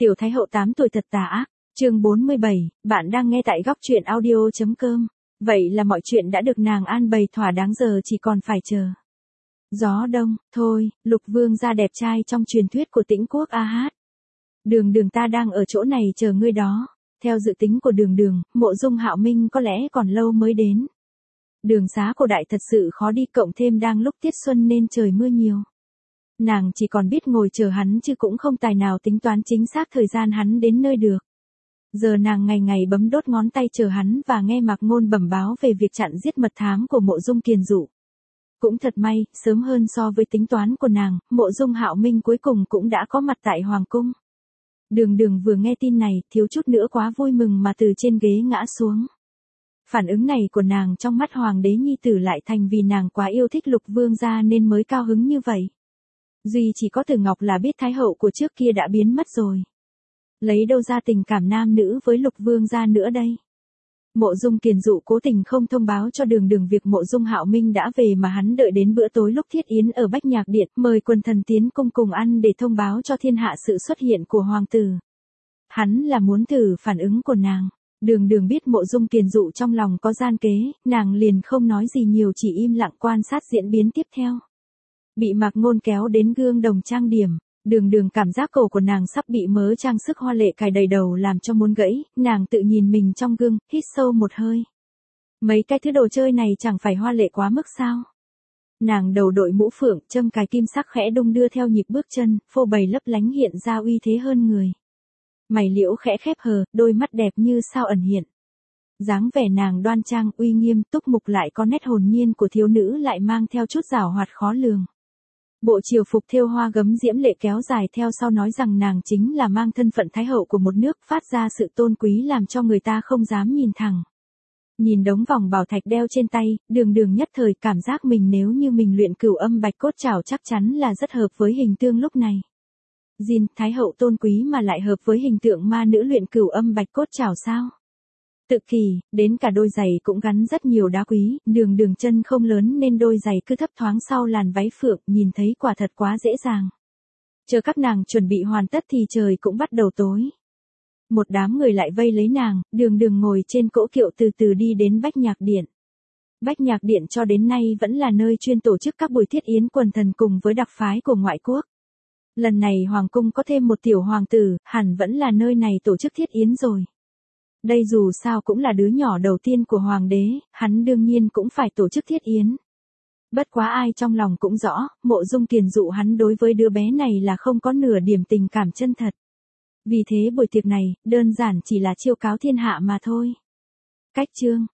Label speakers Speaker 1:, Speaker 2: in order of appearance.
Speaker 1: Tiểu Thái hậu 8 tuổi thật tà ác, chương 47, bạn đang nghe tại góc truyện audio.com. Vậy là mọi chuyện đã được nàng an bày thỏa đáng, giờ chỉ còn phải chờ. Gió đông, thôi, Lục Vương gia đẹp trai trong truyền thuyết của Tĩnh Quốc A Hát. Đường đường ta đang ở chỗ này chờ ngươi đó. Theo dự tính của đường đường, Mộ Dung Hạo Minh có lẽ còn lâu mới đến. Đường xá cổ đại thật sự khó đi, cộng thêm đang lúc tiết xuân nên trời mưa nhiều. Nàng chỉ còn biết ngồi chờ hắn chứ cũng không tài nào tính toán chính xác thời gian hắn đến nơi được. Giờ nàng ngày ngày bấm đốt ngón tay chờ hắn và nghe Mạc Ngôn bẩm báo về việc chặn giết mật thám của Mộ Dung Kiền Dụ. Cũng thật may, sớm hơn so với tính toán của nàng, Mộ Dung Hạo Minh cuối cùng cũng đã có mặt tại Hoàng Cung. Đường đường vừa nghe tin này, thiếu chút nữa quá vui mừng mà từ trên ghế ngã xuống. Phản ứng này của nàng trong mắt Hoàng đế nhi tử lại thành vì nàng quá yêu thích Lục Vương gia nên mới cao hứng như vậy. Duy chỉ có Tử Ngọc là biết Thái hậu của trước kia đã biến mất rồi. Lấy đâu ra tình cảm nam nữ với Lục Vương gia nữa đây? Mộ Dung Kiền Dụ cố tình không thông báo cho đường đường việc Mộ Dung Hạo Minh đã về mà hắn đợi đến bữa tối lúc thiết yến ở Bách Nhạc Điện, mời quần thần tiến cung cùng ăn để thông báo cho thiên hạ sự xuất hiện của hoàng tử. Hắn là muốn thử phản ứng của nàng. Đường đường biết Mộ Dung Kiền Dụ trong lòng có gian kế, nàng liền không nói gì nhiều, chỉ im lặng quan sát diễn biến tiếp theo. Bị Mạc Ngôn kéo đến gương đồng trang điểm, đường đường cảm giác cổ của nàng sắp bị mớ trang sức hoa lệ cài đầy đầu làm cho muốn gãy, nàng tự nhìn mình trong gương, hít sâu một hơi. Mấy cái thứ đồ chơi này chẳng phải hoa lệ quá mức sao? Nàng đầu đội mũ phượng, châm cài kim sắc khẽ đung đưa theo nhịp bước chân, phô bày lấp lánh hiện ra uy thế hơn người. Mày liễu khẽ khép hờ, đôi mắt đẹp như sao ẩn hiện. Dáng vẻ nàng đoan trang, uy nghiêm, túc mục lại có nét hồn nhiên của thiếu nữ lại mang theo chút giảo hoạt khó lường. Bộ triều phục thêu hoa gấm diễm lệ kéo dài theo sau nói rằng nàng chính là mang thân phận thái hậu của một nước, phát ra sự tôn quý làm cho người ta không dám nhìn thẳng. Nhìn đống vòng bảo thạch đeo trên tay, đường đường nhất thời cảm giác mình nếu như mình luyện Cửu Âm Bạch Cốt Trảo chắc chắn là rất hợp với hình tượng lúc này. Jin, thái hậu tôn quý mà lại hợp với hình tượng ma nữ luyện Cửu Âm Bạch Cốt Trảo sao? Tự kỳ, đến cả đôi giày cũng gắn rất nhiều đá quý, đường đường chân không lớn nên đôi giày cứ thấp thoáng sau làn váy phượng, nhìn thấy quả thật quá dễ dàng. Chờ các nàng chuẩn bị hoàn tất thì trời cũng bắt đầu tối. Một đám người lại vây lấy nàng, đường đường ngồi trên cỗ kiệu từ từ đi đến Bách Nhạc Điện. Bách Nhạc Điện cho đến nay vẫn là nơi chuyên tổ chức các buổi thiết yến quần thần cùng với đặc phái của ngoại quốc. Lần này Hoàng Cung có thêm một tiểu hoàng tử, hẳn vẫn là nơi này tổ chức thiết yến rồi. Đây dù sao cũng là đứa nhỏ đầu tiên của hoàng đế, hắn đương nhiên cũng phải tổ chức thiết yến. Bất quá ai trong lòng cũng rõ, Mộ Dung Kiền Dụ hắn đối với đứa bé này là không có nửa điểm tình cảm chân thật. Vì thế buổi tiệc này, đơn giản chỉ là chiêu cáo thiên hạ mà thôi. Cách chương,